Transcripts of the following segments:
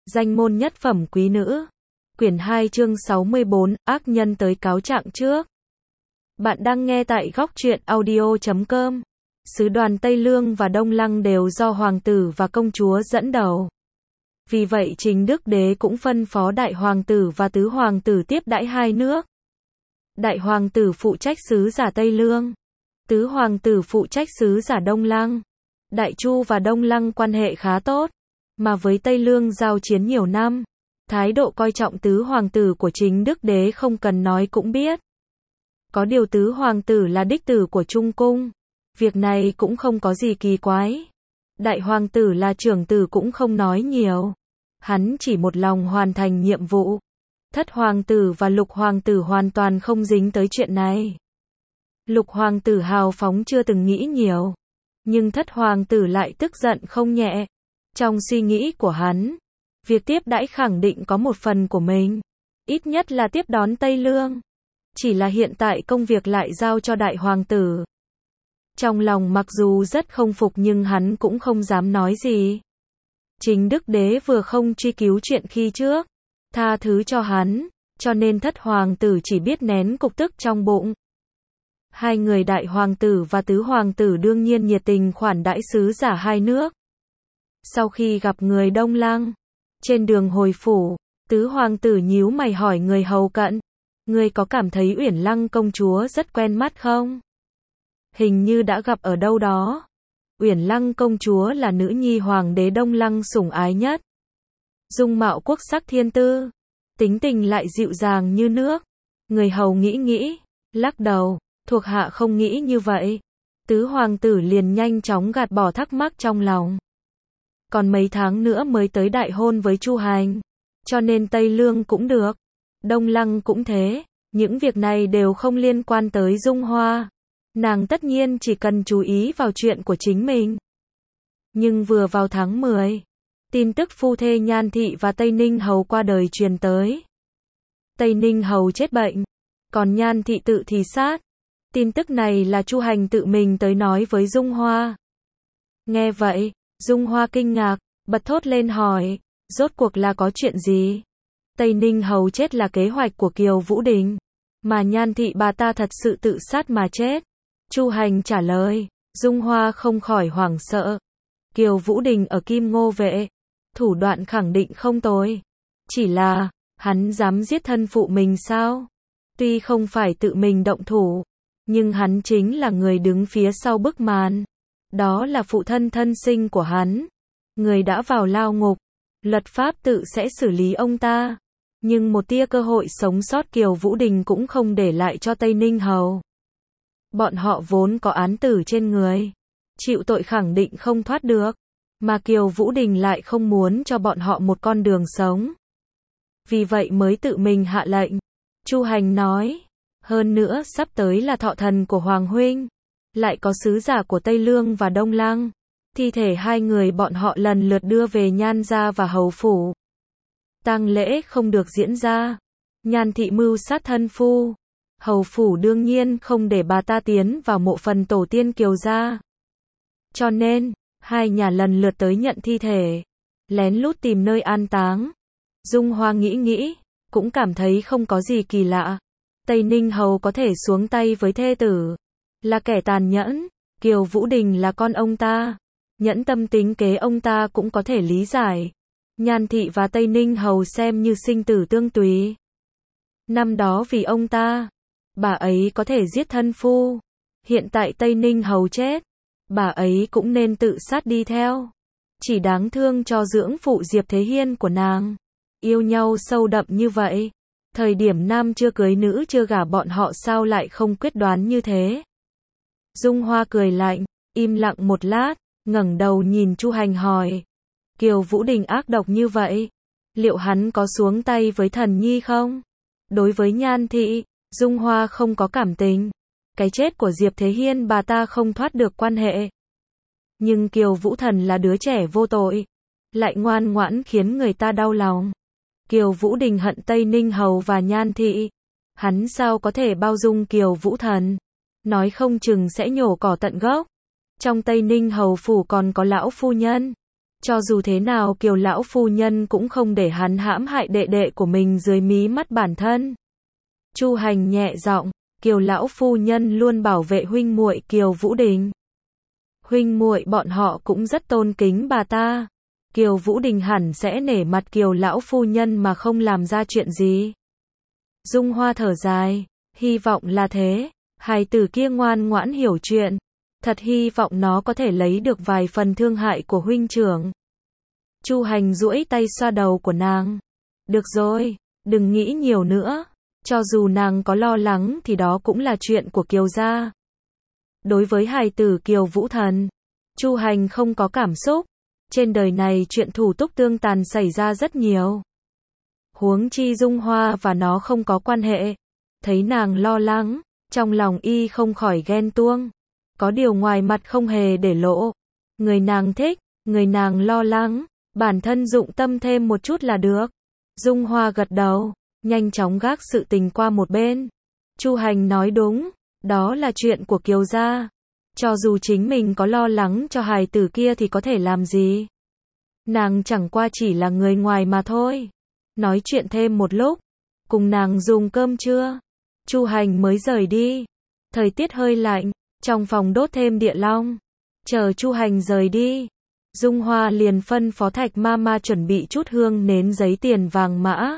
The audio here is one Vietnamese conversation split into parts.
Danh môn nhất phẩm quý nữ. Quyển 2 chương 64, ác nhân tới cáo trạng trước. Bạn đang nghe tại góc truyện audio.com. Sứ đoàn Tây Lương và Đông Lăng đều do hoàng tử và công chúa dẫn đầu. Vì vậy Chính Đức Đế cũng phân phó đại hoàng tử và tứ hoàng tử tiếp đãi hai nước. Đại hoàng tử phụ trách sứ giả Tây Lương, tứ hoàng tử phụ trách sứ giả Đông Lăng. Đại Chu và Đông Lăng quan hệ khá tốt, mà với Tây Lương giao chiến nhiều năm, thái độ coi trọng tứ hoàng tử của Chính Đức Đế không cần nói cũng biết. Có điều tứ hoàng tử là đích tử của Trung Cung, việc này cũng không có gì kỳ quái. Đại hoàng tử là trưởng tử cũng không nói nhiều, hắn chỉ một lòng hoàn thành nhiệm vụ. Thất hoàng tử và lục hoàng tử hoàn toàn không dính tới chuyện này. Lục hoàng tử hào phóng chưa từng nghĩ nhiều, nhưng thất hoàng tử lại tức giận không nhẹ. Trong suy nghĩ của hắn, việc tiếp đãi khẳng định có một phần của mình, ít nhất là tiếp đón Tây Lương. Chỉ là hiện tại công việc lại giao cho đại hoàng tử. Trong lòng mặc dù rất không phục nhưng hắn cũng không dám nói gì. Chính Đức Đế vừa không truy cứu chuyện khi trước, tha thứ cho hắn, cho nên thất hoàng tử chỉ biết nén cục tức trong bụng. Hai người đại hoàng tử và tứ hoàng tử đương nhiên nhiệt tình khoản đãi sứ giả hai nước. Sau khi gặp người Đông Lăng, trên đường hồi phủ, tứ hoàng tử nhíu mày hỏi người hầu cận, ngươi có cảm thấy Uyển Lăng công chúa rất quen mắt không? Hình như đã gặp ở đâu đó. Uyển Lăng công chúa là nữ nhi hoàng đế Đông Lăng sủng ái nhất. Dung mạo quốc sắc thiên tư, tính tình lại dịu dàng như nước. Người hầu nghĩ, lắc đầu, thuộc hạ không nghĩ như vậy. Tứ hoàng tử liền nhanh chóng gạt bỏ thắc mắc trong lòng. Còn mấy tháng nữa mới tới đại hôn với Chu Hành, cho nên Tây Lương cũng được, Đông Lăng cũng thế, những việc này đều không liên quan tới Dung Hoa. Nàng tất nhiên chỉ cần chú ý vào chuyện của chính mình. Nhưng vừa vào tháng 10, tin tức phu thê Nhan Thị và Tây Ninh Hầu qua đời truyền tới. Tây Ninh Hầu chết bệnh, còn Nhan Thị tự thì sát. Tin tức này là Chu Hành tự mình tới nói với Dung Hoa. Nghe vậy, Dung Hoa kinh ngạc, bật thốt lên hỏi, rốt cuộc là có chuyện gì? Tây Ninh Hầu chết là kế hoạch của Kiều Vũ Đình, mà Nhan Thị bà ta thật sự tự sát mà chết. Chu Hành trả lời, Dung Hoa không khỏi hoảng sợ. Kiều Vũ Đình ở Kim Ngô Vệ, thủ đoạn khẳng định không tồi. Chỉ là, hắn dám giết thân phụ mình sao? Tuy không phải tự mình động thủ, nhưng hắn chính là người đứng phía sau bức màn. Đó là phụ thân thân sinh của hắn. Người đã vào lao ngục, luật pháp tự sẽ xử lý ông ta. Nhưng một tia cơ hội sống sót Kiều Vũ Đình cũng không để lại cho Tây Ninh Hầu. Bọn họ vốn có án tử trên người, chịu tội khẳng định không thoát được, mà Kiều Vũ Đình lại không muốn cho bọn họ một con đường sống. Vì vậy mới tự mình hạ lệnh. Chu Hành nói, hơn nữa sắp tới là thọ thần của Hoàng Huynh, lại có sứ giả của Tây Lương và Đông Lăng. Thi thể hai người bọn họ lần lượt đưa về Nhan gia và hầu phủ. Tang lễ không được diễn ra. Nhan Thị mưu sát thân phu. Hầu phủ đương nhiên không để bà ta tiến vào mộ phần tổ tiên Kiều gia. Cho nên, hai nhà lần lượt tới nhận thi thể, lén lút tìm nơi an táng. Dung Hoa nghĩ, cũng cảm thấy không có gì kỳ lạ. Tây Ninh Hầu có thể xuống tay với thê tử, là kẻ tàn nhẫn. Kiều Vũ Đình là con ông ta, nhẫn tâm tính kế ông ta cũng có thể lý giải. Nhan Thị và Tây Ninh Hầu xem như sinh tử tương tùy. Năm đó vì ông ta, bà ấy có thể giết thân phu. Hiện tại Tây Ninh Hầu chết, bà ấy cũng nên tự sát đi theo. Chỉ đáng thương cho dưỡng phụ Diệp Thế Hiên của nàng. Yêu nhau sâu đậm như vậy, thời điểm nam chưa cưới nữ chưa gả bọn họ sao lại không quyết đoán như thế. Dung Hoa cười lạnh, im lặng một lát, ngẩng đầu nhìn Chu Hành hỏi, Kiều Vũ Đình ác độc như vậy, liệu hắn có xuống tay với thần nhi không? Đối với Nhan Thị, Dung Hoa không có cảm tình. Cái chết của Diệp Thế Hiên bà ta không thoát được quan hệ. Nhưng Kiều Vũ Thần là đứa trẻ vô tội, lại ngoan ngoãn khiến người ta đau lòng. Kiều Vũ Đình hận Tây Ninh Hầu và Nhan Thị. Hắn sao có thể bao dung Kiều Vũ Thần? Nói không chừng sẽ nhổ cỏ tận gốc. Trong Tây Ninh Hầu phủ còn có lão phu nhân. Cho dù thế nào Kiều lão phu nhân cũng không để hắn hãm hại đệ đệ của mình dưới mí mắt bản thân. Chu Hành nhẹ giọng, Kiều lão phu nhân luôn bảo vệ huynh muội Kiều Vũ Đình. Huynh muội bọn họ cũng rất tôn kính bà ta. Kiều Vũ Đình hẳn sẽ nể mặt Kiều lão phu nhân mà không làm ra chuyện gì. Dung Hoa thở dài, hy vọng là thế, hài tử kia ngoan ngoãn hiểu chuyện, thật hy vọng nó có thể lấy được vài phần thương hại của huynh trưởng. Chu Hành duỗi tay xoa đầu của nàng. Được rồi, đừng nghĩ nhiều nữa, cho dù nàng có lo lắng thì đó cũng là chuyện của Kiều gia. Đối với hài tử Kiều Vũ Thần, Chu Hành không có cảm xúc. Trên đời này chuyện thủ túc tương tàn xảy ra rất nhiều. Huống chi Dung Hoa và nó không có quan hệ. Thấy nàng lo lắng, trong lòng y không khỏi ghen tuông. Có điều ngoài mặt không hề để lộ. Người nàng thích, người nàng lo lắng, bản thân dụng tâm thêm một chút là được. Dung Hoa gật đầu, nhanh chóng gác sự tình qua một bên. Chu Hành nói đúng, đó là chuyện của Kiều gia. Cho dù chính mình có lo lắng cho hài tử kia thì có thể làm gì? Nàng chẳng qua chỉ là người ngoài mà thôi. Nói chuyện thêm một lúc, cùng nàng dùng cơm trưa, Chu Hành mới rời đi. Thời tiết hơi lạnh, trong phòng đốt thêm địa long. Chờ Chu Hành rời đi, Dung Hoa liền phân phó Thạch Mama chuẩn bị chút hương nến giấy tiền vàng mã,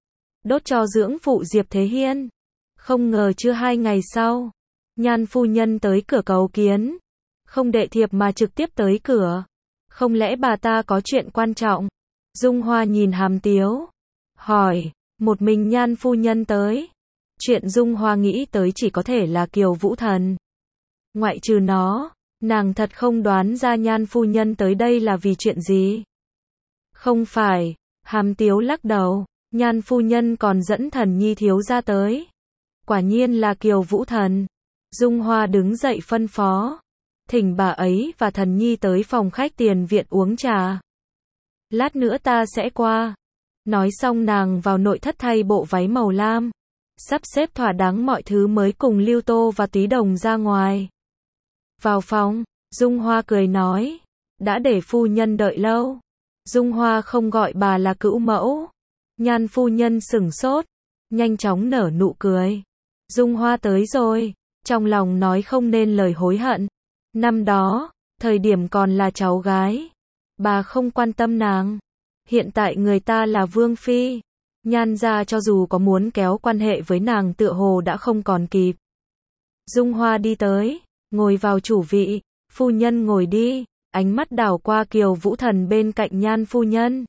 đốt cho dưỡng phụ Diệp Thế Hiên. Không ngờ chưa 2 ngày sau, Nhan phu nhân tới cửa cầu kiến, không đệ thiệp mà trực tiếp tới cửa. Không lẽ bà ta có chuyện quan trọng? Dung Hoa nhìn Hàm Tiếu, hỏi, một mình Nhan phu nhân tới. Chuyện Dung Hoa nghĩ tới chỉ có thể là Kiều Vũ Thần. Ngoại trừ nó, nàng thật không đoán ra Nhan phu nhân tới đây là vì chuyện gì. Không phải, Hàm Tiếu lắc đầu, Nhan phu nhân còn dẫn Thần Nhi thiếu gia tới. Quả nhiên là Kiều Vũ Thần. Dung Hoa đứng dậy phân phó, thỉnh bà ấy và Thần Nhi tới phòng khách tiền viện uống trà. Lát nữa ta sẽ qua. Nói xong nàng vào nội thất thay bộ váy màu lam, sắp xếp thỏa đáng mọi thứ mới cùng Lưu Tô và Túy Đồng ra ngoài. Vào phòng, Dung Hoa cười nói, đã để phu nhân đợi lâu. Dung Hoa không gọi bà là cữu mẫu. Nhan phu nhân sửng sốt, nhanh chóng nở nụ cười. Dung Hoa tới rồi, trong lòng nói không nên lời hối hận. Năm đó, thời điểm còn là cháu gái, bà không quan tâm nàng. Hiện tại người ta là vương phi, Nhan gia cho dù có muốn kéo quan hệ với nàng tựa hồ đã không còn kịp. Dung Hoa đi tới, ngồi vào chủ vị, phu nhân ngồi đi, ánh mắt đảo qua Kiều Vũ Thần bên cạnh Nhan phu nhân.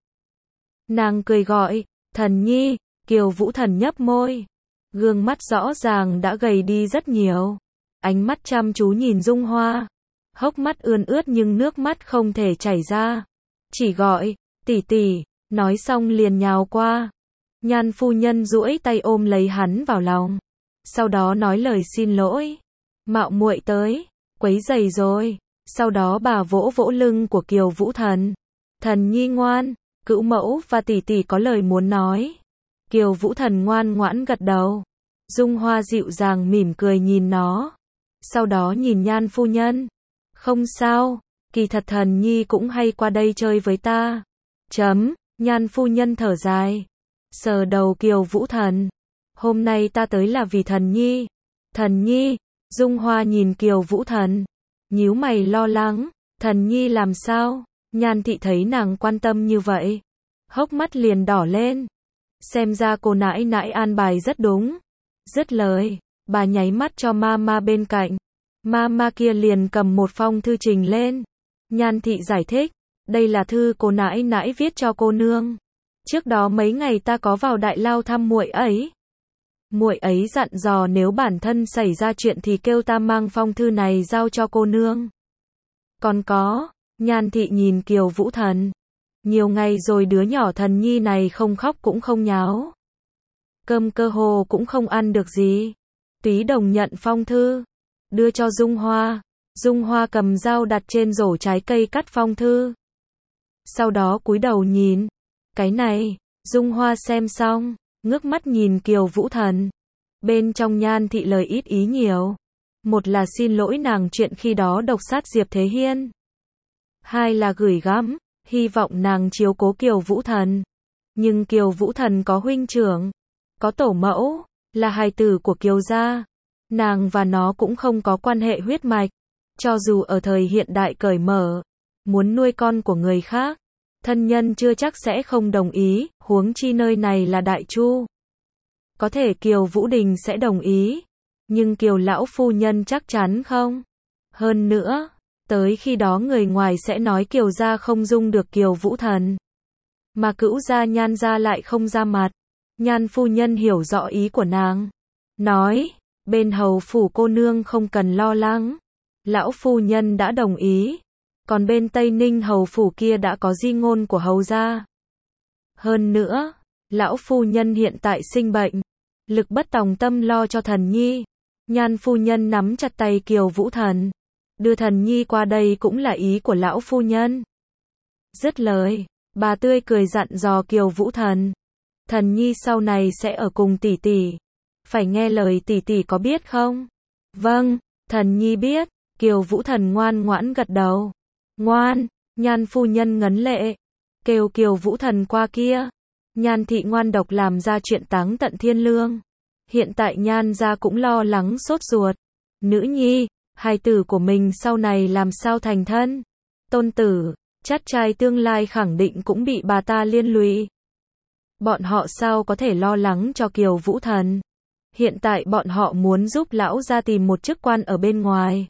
Nàng cười gọi, Thần Nhi. Kiều Vũ Thần nhấp môi, gương mắt rõ ràng đã gầy đi rất nhiều. Ánh mắt chăm chú nhìn Dung Hoa, hốc mắt ươn ướt nhưng nước mắt không thể chảy ra. Chỉ gọi, tỷ tỷ, nói xong liền nhào qua. Nhan phu nhân duỗi tay ôm lấy hắn vào lòng, sau đó nói lời xin lỗi. Mạo muội tới, quấy rầy rồi. Sau đó bà vỗ vỗ lưng của Kiều Vũ Thần. Thần Nhi ngoan, cữu mẫu và tỷ tỷ có lời muốn nói. Kiều Vũ Thần ngoan ngoãn gật đầu. Dung Hoa dịu dàng mỉm cười nhìn nó, sau đó nhìn Nhan phu nhân. Không sao, kỳ thật Thần Nhi cũng hay qua đây chơi với ta. Nhan phu nhân thở dài, sờ đầu Kiều Vũ Thần. Hôm nay ta tới là vì Thần Nhi. Thần Nhi. Dung Hoa nhìn Kiều Vũ Thần, nhíu mày lo lắng. Thần Nhi làm sao? Nhan thị thấy nàng quan tâm như vậy, hốc mắt liền đỏ lên. Xem ra cô nãi nãi an bài rất đúng. Dứt lời, bà nháy mắt cho Mama bên cạnh. Mama kia liền cầm một phong thư trình lên. Nhan thị giải thích, đây là thư cô nãi nãi viết cho cô nương. Trước đó mấy ngày ta có vào Đại Lao thăm muội ấy. Muội ấy dặn dò nếu bản thân xảy ra chuyện thì kêu ta mang phong thư này giao cho cô nương. Còn có, Nhan thị nhìn Kiều Vũ Thần. Nhiều ngày rồi đứa nhỏ Thần Nhi này không khóc cũng không nháo. Cơm cơ hồ cũng không ăn được gì. Túy Đồng nhận phong thư, đưa cho Dung Hoa. Dung Hoa cầm dao đặt trên rổ trái cây cắt phong thư. Sau đó cúi đầu nhìn. Cái này, Dung Hoa xem xong, ngước mắt nhìn Kiều Vũ Thần. Bên trong Nhan thị lời ít ý nhiều. Một là xin lỗi nàng chuyện khi đó độc sát Diệp Thế Hiên. Hai là gửi gắm, hy vọng nàng chiếu cố Kiều Vũ Thần. Nhưng Kiều Vũ Thần có huynh trưởng, có tổ mẫu, là hài tử của Kiều gia. Nàng và nó cũng không có quan hệ huyết mạch. Cho dù ở thời hiện đại cởi mở, muốn nuôi con của người khác, thân nhân chưa chắc sẽ không đồng ý, huống chi nơi này là Đại Chu. Có thể Kiều Vũ Đình sẽ đồng ý, nhưng Kiều lão phu nhân chắc chắn không. Hơn nữa, tới khi đó người ngoài sẽ nói Kiều gia không dung được Kiều Vũ Thần. Mà Cữu gia Nhan gia lại không ra mặt. Nhan phu nhân hiểu rõ ý của nàng. Nói, bên hầu phủ cô nương không cần lo lắng. Lão phu nhân đã đồng ý. Còn bên Tây Ninh hầu phủ kia đã có di ngôn của hầu gia. Hơn nữa, lão phu nhân hiện tại sinh bệnh. Lực bất tòng tâm lo cho thần nhi. Nhan phu nhân nắm chặt tay Kiều Vũ Thần. Đưa thần nhi qua đây cũng là ý của lão phu nhân. Dứt lời, bà tươi cười dặn dò Kiều Vũ Thần. Thần nhi sau này sẽ ở cùng tỷ tỷ. Phải nghe lời tỷ tỷ có biết không? Vâng, thần nhi biết. Kiều Vũ Thần ngoan ngoãn gật đầu. Ngoan, Nhan phu nhân ngấn lệ. Kêu Kiều Vũ Thần qua kia. Nhan thị ngoan độc làm ra chuyện táng tận thiên lương. Hiện tại Nhan gia cũng lo lắng sốt ruột. Nữ nhi, hài tử của mình sau này làm sao thành thân? Tôn tử, chắt trai tương lai khẳng định cũng bị bà ta liên lụy. Bọn họ sao có thể lo lắng cho Kiều Vũ Thần? Hiện tại bọn họ muốn giúp lão gia tìm một chức quan ở bên ngoài.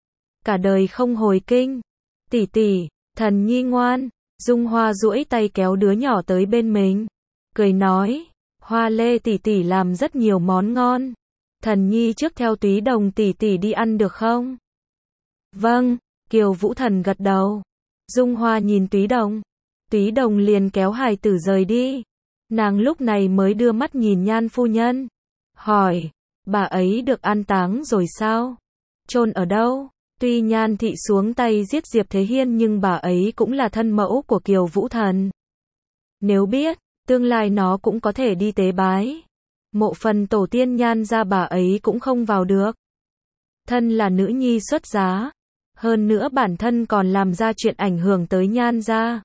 Cả đời không hồi kinh. Tỷ tỷ, thần nhi ngoan. Dung Hoa duỗi tay kéo đứa nhỏ tới bên mình. Cười nói, Hoa Lê tỷ tỷ làm rất nhiều món ngon. Thần nhi trước theo Túy Đồng tỷ tỷ đi ăn được không? Vâng, Kiều Vũ Thần gật đầu. Dung Hoa nhìn Túy Đồng. Túy Đồng liền kéo hài tử rời đi. Nàng lúc này mới đưa mắt nhìn Nhan phu nhân. Hỏi, bà ấy được an táng rồi sao? Chôn ở đâu? Tuy Nhan thị xuống tay giết Diệp Thế Hiên nhưng bà ấy cũng là thân mẫu của Kiều Vũ Thần. Nếu biết, tương lai nó cũng có thể đi tế bái. Mộ phần tổ tiên Nhan gia bà ấy cũng không vào được. Thân là nữ nhi xuất giá. Hơn nữa bản thân còn làm ra chuyện ảnh hưởng tới Nhan gia.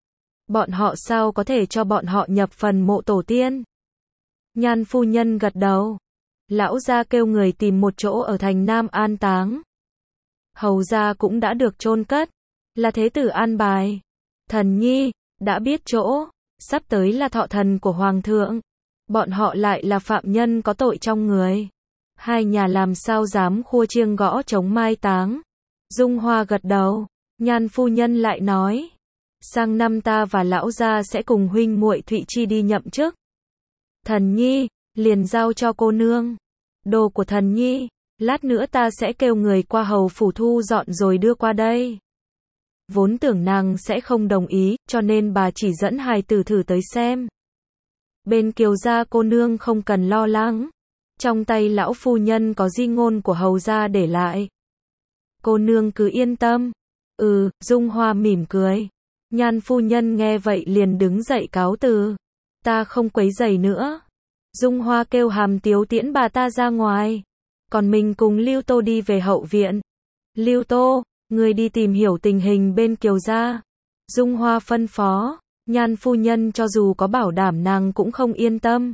Bọn họ sao có thể cho bọn họ nhập phần mộ tổ tiên? Nhan phu nhân gật đầu. Lão gia kêu người tìm một chỗ ở thành Nam an táng. Hầu gia cũng đã được chôn cất. Là thế tử an bài. Thần nhi, đã biết chỗ. Sắp tới là thọ thần của Hoàng thượng. Bọn họ lại là phạm nhân có tội trong người. Hai nhà làm sao dám khua chiêng gõ trống mai táng. Dung Hoa gật đầu. Nhan phu nhân lại nói. Sang năm ta và lão gia sẽ cùng huynh muội Thụy Chi đi nhậm chức. Thần nhi, liền giao cho cô nương. Đồ của thần nhi, lát nữa ta sẽ kêu người qua hầu phủ thu dọn rồi đưa qua đây. Vốn tưởng nàng sẽ không đồng ý, cho nên bà chỉ dẫn hài tử thử tới xem. Bên Kiều gia cô nương không cần lo lắng. Trong tay lão phu nhân có di ngôn của hầu gia để lại. Cô nương cứ yên tâm. Dung Hoa mỉm cười. Nhan phu nhân nghe vậy liền đứng dậy cáo từ. Ta không quấy rầy nữa. Dung Hoa kêu Hàm Tiếu tiễn bà ta ra ngoài. Còn mình cùng Lưu Tô đi về hậu viện. Lưu Tô, người đi tìm hiểu tình hình bên Kiều gia. Dung Hoa phân phó. Nhan phu nhân cho dù có bảo đảm nàng cũng không yên tâm.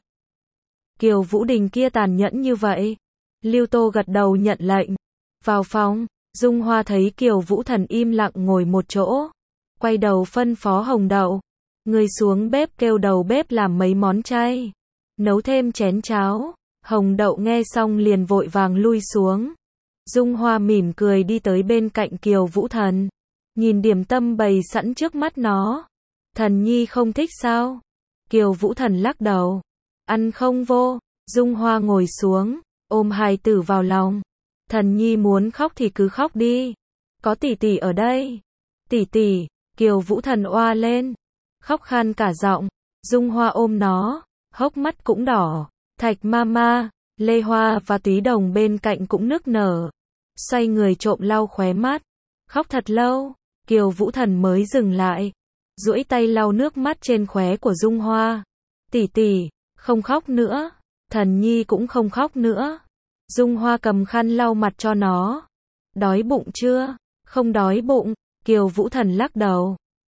Kiều Vũ Đình kia tàn nhẫn như vậy. Lưu Tô gật đầu nhận lệnh. Vào phòng, Dung Hoa thấy Kiều Vũ Thần im lặng ngồi một chỗ. Quay đầu phân phó Hồng Đậu. Người xuống bếp kêu đầu bếp làm mấy món chay. Nấu thêm chén cháo. Hồng Đậu nghe xong liền vội vàng lui xuống. Dung Hoa mỉm cười đi tới bên cạnh Kiều Vũ Thần. Nhìn điểm tâm bày sẵn trước mắt nó. Thần nhi không thích sao? Kiều Vũ Thần lắc đầu. Ăn không vô. Dung Hoa ngồi xuống, ôm hài tử vào lòng. Thần nhi muốn khóc thì cứ khóc đi. Có tỷ tỷ ở đây. Tỷ tỷ, Kiều Vũ Thần oa lên. Khóc khan cả giọng. Dung Hoa ôm nó, hốc mắt cũng đỏ. Thạch Mama, Lê Hoa và Túy Đồng bên cạnh cũng nức nở. Xoay người trộm lau khóe mắt. Khóc thật lâu, Kiều Vũ Thần mới dừng lại. Duỗi tay lau nước mắt trên khóe của Dung Hoa. Tỷ tỷ, không khóc nữa. Thần nhi cũng không khóc nữa. Dung Hoa cầm khăn lau mặt cho nó. Đói bụng chưa? Không đói bụng. Kiều Vũ Thần lắc đầu.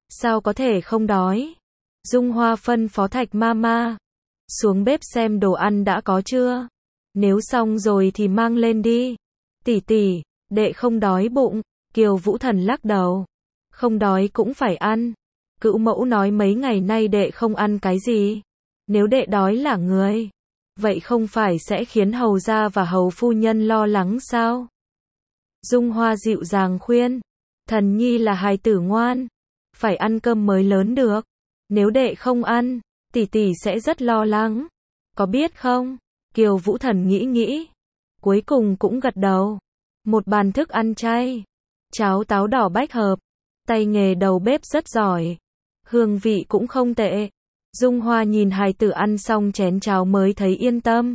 sao có thể không đói. Dung Hoa phân phó Thạch Mama, xuống bếp xem đồ ăn đã có chưa. Nếu xong rồi thì mang lên đi. Tỷ tỷ, đệ không đói bụng. Kiều Vũ Thần lắc đầu. Không đói cũng phải ăn. Cữu mẫu nói mấy ngày nay đệ không ăn cái gì. Nếu đệ đói là người, vậy không phải sẽ khiến hầu gia và hầu phu nhân lo lắng sao? Dung Hoa dịu dàng khuyên. Thần nhi là hài tử ngoan, phải ăn cơm mới lớn được. Nếu đệ không ăn, tỷ tỷ sẽ rất lo lắng. Có biết không? Kiều Vũ Thần nghĩ nghĩ, cuối cùng cũng gật đầu. Một bàn thức ăn chay, cháo táo đỏ bách hợp, tay nghề đầu bếp rất giỏi, hương vị cũng không tệ. Dung Hoa nhìn hài tử ăn xong chén cháo mới thấy yên tâm.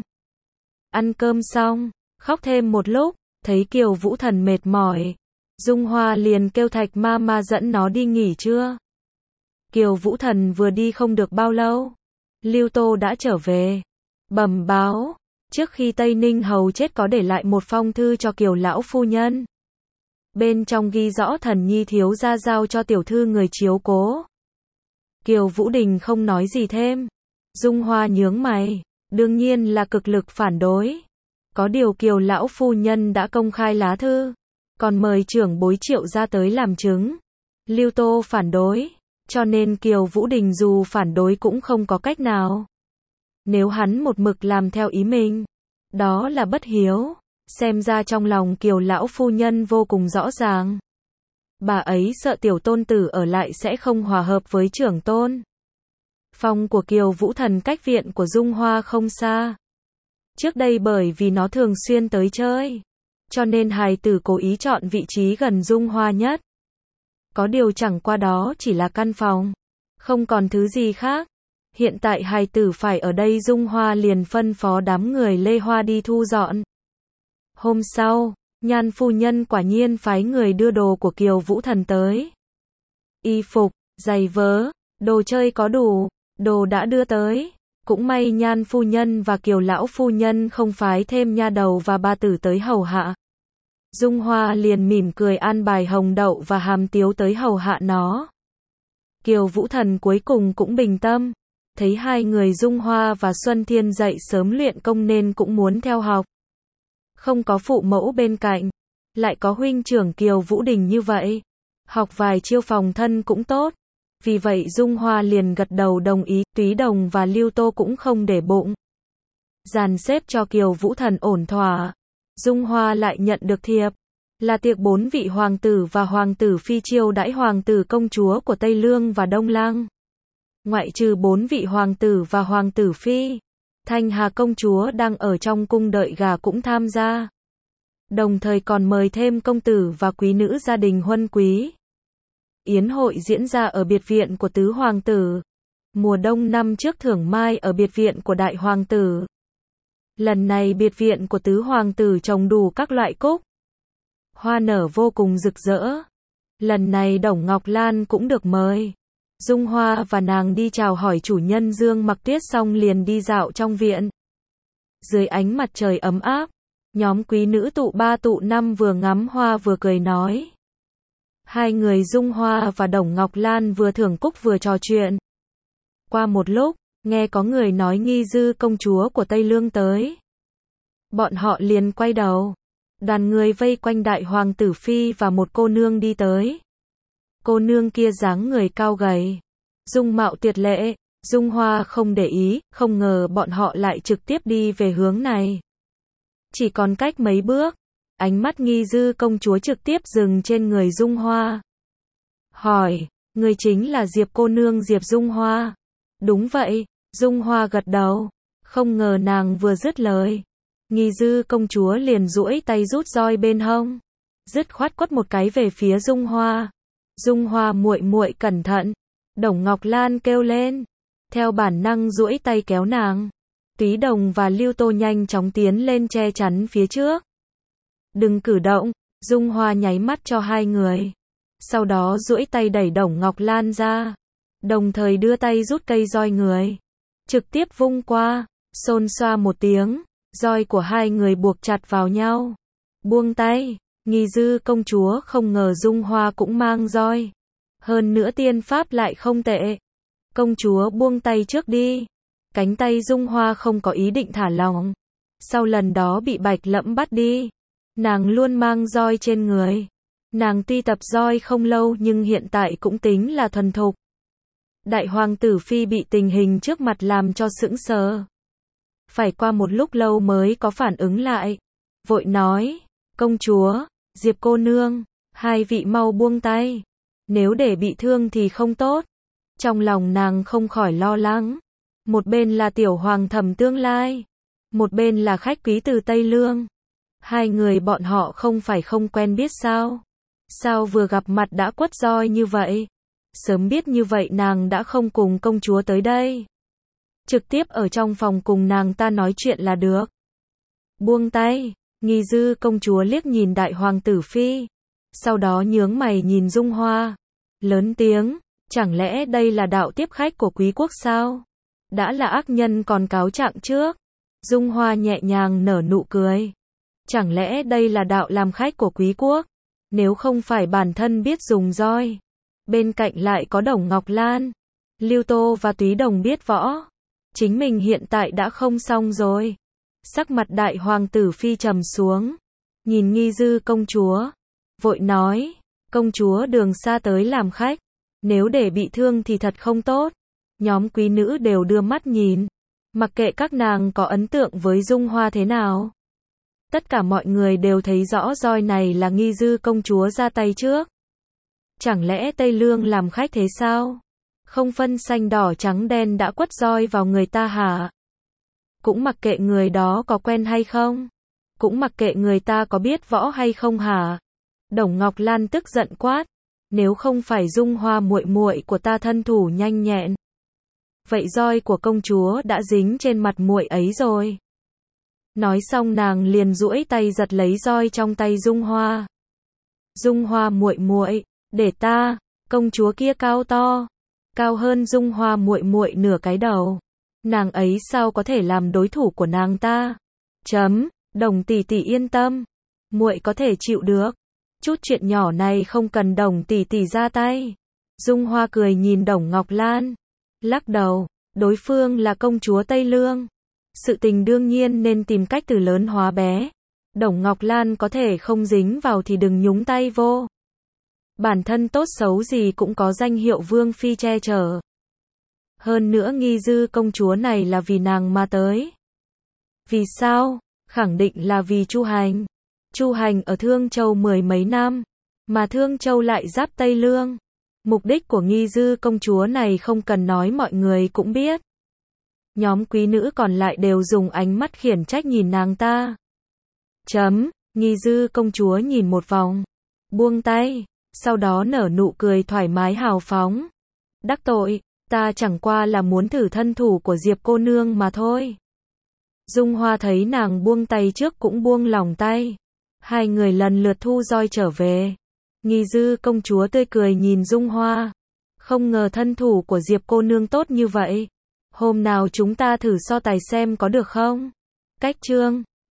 Ăn cơm xong, khóc thêm một lúc, thấy Kiều Vũ Thần mệt mỏi, Dung Hoa liền kêu Thạch Mama dẫn nó đi nghỉ trưa. Kiều Vũ Thần vừa đi không được bao lâu, Lưu Tô đã trở về, bẩm báo, trước khi Tây Ninh hầu chết có để lại một phong thư cho Kiều lão phu nhân. Bên trong ghi rõ thần nhi thiếu gia giao cho tiểu thư người chiếu cố. Kiều Vũ Đình không nói gì thêm. Dung Hoa nhướng mày, đương nhiên là cực lực phản đối. Có điều Kiều lão phu nhân đã công khai lá thư, còn mời trưởng bối Triệu ra tới làm chứng. Lưu Tô phản đối, cho nên Kiều Vũ Đình dù phản đối cũng không có cách nào. Nếu hắn một mực làm theo ý mình, đó là bất hiếu. Xem ra trong lòng Kiều lão phu nhân vô cùng rõ ràng. Bà ấy sợ tiểu tôn tử ở lại sẽ không hòa hợp với trưởng tôn. Phòng của Kiều Vũ Thần cách viện của Dung Hoa không xa. Trước đây bởi vì nó thường xuyên tới chơi, cho nên hài tử cố ý chọn vị trí gần Dung Hoa nhất. Có điều chẳng qua đó chỉ là căn phòng, không còn thứ gì khác. Hiện tại hài tử phải ở đây, Dung Hoa liền phân phó đám người Lê Hoa đi thu dọn. Hôm sau, Nhan phu nhân quả nhiên phái người đưa đồ của Kiều Vũ Thần tới. Y phục, giày vớ, đồ chơi có đủ, đồ đã đưa tới. Cũng may Nhan phu nhân và Kiều lão phu nhân không phái thêm nha đầu và bà tử tới hầu hạ. Dung Hoa liền mỉm cười an bài Hồng Đậu và Hàm Tiếu tới hầu hạ nó. Kiều Vũ Thần cuối cùng cũng bình tâm, thấy hai người Dung Hoa và Xuân Thiên dậy sớm luyện công nên cũng muốn theo học. Không có phụ mẫu bên cạnh, lại có huynh trưởng Kiều Vũ Đình như vậy, học vài chiêu phòng thân cũng tốt. Vì vậy Dung Hoa liền gật đầu đồng ý, Túy Đồng và Lưu Tô cũng không để bụng. Dàn xếp cho Kiều Vũ Thần ổn thỏa, Dung Hoa lại nhận được thiệp, là tiệc 4 vị hoàng tử và hoàng tử phi chiêu đãi hoàng tử công chúa của Tây Lương và Đông Lăng. Ngoại trừ 4 vị hoàng tử và hoàng tử phi, Thanh Hà công chúa đang ở trong cung đợi gà cũng tham gia. Đồng thời còn mời thêm công tử và quý nữ gia đình huân quý. Yến hội diễn ra ở biệt viện của tứ hoàng tử. Mùa đông năm trước thưởng mai ở biệt viện của đại hoàng tử. Lần này biệt viện của tứ hoàng tử trồng đủ các loại cúc, hoa nở vô cùng rực rỡ. Lần này Đổng Ngọc Lan cũng được mời. Dung Hoa và nàng đi chào hỏi chủ nhân Dương Mặc Tuyết xong liền đi dạo trong viện. Dưới ánh mặt trời ấm áp, nhóm quý nữ tụ 3 tụ 5 vừa ngắm hoa vừa cười nói. Hai người Dung Hoa và Đổng Ngọc Lan vừa thưởng cúc vừa trò chuyện. Qua một lúc, nghe có người nói Nghi Dư công chúa của Tây Lương tới. Bọn họ liền quay đầu. Đoàn người vây quanh đại hoàng tử phi và một cô nương đi tới. Cô nương kia dáng người cao gầy, dung mạo tuyệt lệ. Dung Hoa không để ý, không ngờ bọn họ lại trực tiếp đi về hướng này. Chỉ còn cách mấy bước, ánh mắt Nghi Dư công chúa trực tiếp dừng trên người Dung Hoa. Hỏi, người chính là Diệp cô nương Diệp Dung Hoa? Đúng vậy, Dung Hoa gật đầu. Không ngờ nàng vừa dứt lời, Nghi Dư công chúa liền duỗi tay rút roi bên hông, dứt khoát quất một cái về phía Dung Hoa. Dung Hoa muội muội cẩn thận. Đổng Ngọc Lan kêu lên, theo bản năng duỗi tay kéo nàng. Túy Đồng và Lưu Tô nhanh chóng tiến lên che chắn phía trước. Đừng cử động. Dung Hoa nháy mắt cho hai người, sau đó duỗi tay đẩy Đổng Ngọc Lan ra, đồng thời đưa tay rút cây roi người, trực tiếp vung qua. Xôn xoa một tiếng, roi của hai người buộc chặt vào nhau. Buông tay. Nghi Dư công chúa không ngờ Dung Hoa cũng mang roi. Hơn nữa tiên pháp lại không tệ. Công chúa buông tay trước đi. Cánh tay Dung Hoa không có ý định thả lỏng. Sau lần đó bị Bạch Lẫm bắt đi, nàng luôn mang roi trên người. Nàng tuy tập roi không lâu nhưng hiện tại cũng tính là thuần thục. Đại hoàng tử phi bị tình hình trước mặt làm cho sững sờ. Phải qua một lúc lâu mới có phản ứng lại. Vội nói, công chúa, Diệp cô nương, hai vị mau buông tay. Nếu để bị thương thì không tốt. Trong lòng nàng không khỏi lo lắng. Một bên là tiểu hoàng thẩm tương lai, một bên là khách quý từ Tây Lương. Hai người bọn họ không phải không quen biết sao? Sao vừa gặp mặt đã quất roi như vậy? Sớm biết như vậy nàng đã không cùng công chúa tới đây. Trực tiếp ở trong phòng cùng nàng ta nói chuyện là được. Buông tay, Nghi Dư công chúa liếc nhìn đại hoàng tử phi. Sau đó nhướng mày nhìn Dung Hoa. Lớn tiếng, chẳng lẽ đây là đạo tiếp khách của quý quốc sao? Đã là ác nhân còn cáo trạng trước. Dung Hoa nhẹ nhàng nở nụ cười. Chẳng lẽ đây là đạo làm khách của quý quốc? Nếu không phải bản thân biết dùng roi. Bên cạnh lại có Đồng Ngọc Lan, Lưu Tô và Túy Đồng biết võ. Chính mình hiện tại đã không xong rồi. Sắc mặt đại hoàng tử phi trầm xuống. Nhìn Nghi Dư công chúa. Vội nói, công chúa đường xa tới làm khách. Nếu để bị thương thì thật không tốt. Nhóm quý nữ đều đưa mắt nhìn. Mặc kệ các nàng có ấn tượng với Dung Hoa thế nào. Tất cả mọi người đều thấy rõ roi này là Nghi Dư công chúa ra tay trước. Chẳng lẽ Tây Lương làm khách thế sao? Không phân xanh đỏ trắng đen đã quất roi vào người ta hả? Cũng mặc kệ người đó có quen hay không? Cũng mặc kệ người ta có biết võ hay không hả? Đồng Ngọc Lan tức giận quát. Nếu không phải Dung Hoa muội muội của ta thân thủ nhanh nhẹn, vậy roi của công chúa đã dính trên mặt muội ấy rồi. Nói xong nàng liền duỗi tay giật lấy roi trong tay Dung Hoa. Dung Hoa muội muội, để ta, công chúa kia cao to, cao hơn Dung Hoa muội muội nửa cái đầu. Nàng ấy sao có thể làm đối thủ của nàng ta? Đồng tỷ tỷ yên tâm, muội có thể chịu được. Chút chuyện nhỏ này không cần Đồng tỷ tỷ ra tay. Dung Hoa cười nhìn Đồng Ngọc Lan, lắc đầu, đối phương là công chúa Tây Lương. Sự tình đương nhiên nên tìm cách từ lớn hóa bé. Đồng Ngọc Lan có thể không dính vào thì đừng nhúng tay vô. Bản thân tốt xấu gì cũng có danh hiệu vương phi che chở. Hơn nữa Nghi Dư công chúa này là vì nàng mà tới. Vì sao? Khẳng định là vì Chu Hành. Chu Hành ở Thương Châu mười mấy năm, mà Thương Châu lại giáp Tây Lương. Mục đích của Nghi Dư công chúa này không cần nói mọi người cũng biết. Nhóm quý nữ còn lại đều dùng ánh mắt khiển trách nhìn nàng ta. Nghi Dư công chúa nhìn một vòng, buông tay, sau đó nở nụ cười thoải mái hào phóng. Đắc tội, ta chẳng qua là muốn thử thân thủ của Diệp cô nương mà thôi. Dung Hoa thấy nàng buông tay trước cũng buông lòng tay. Hai người lần lượt thu roi trở về. Nghi Dư công chúa tươi cười nhìn Dung Hoa. Không ngờ thân thủ của Diệp cô nương tốt như vậy. Hôm nào chúng ta thử so tài xem có được không? Cách chương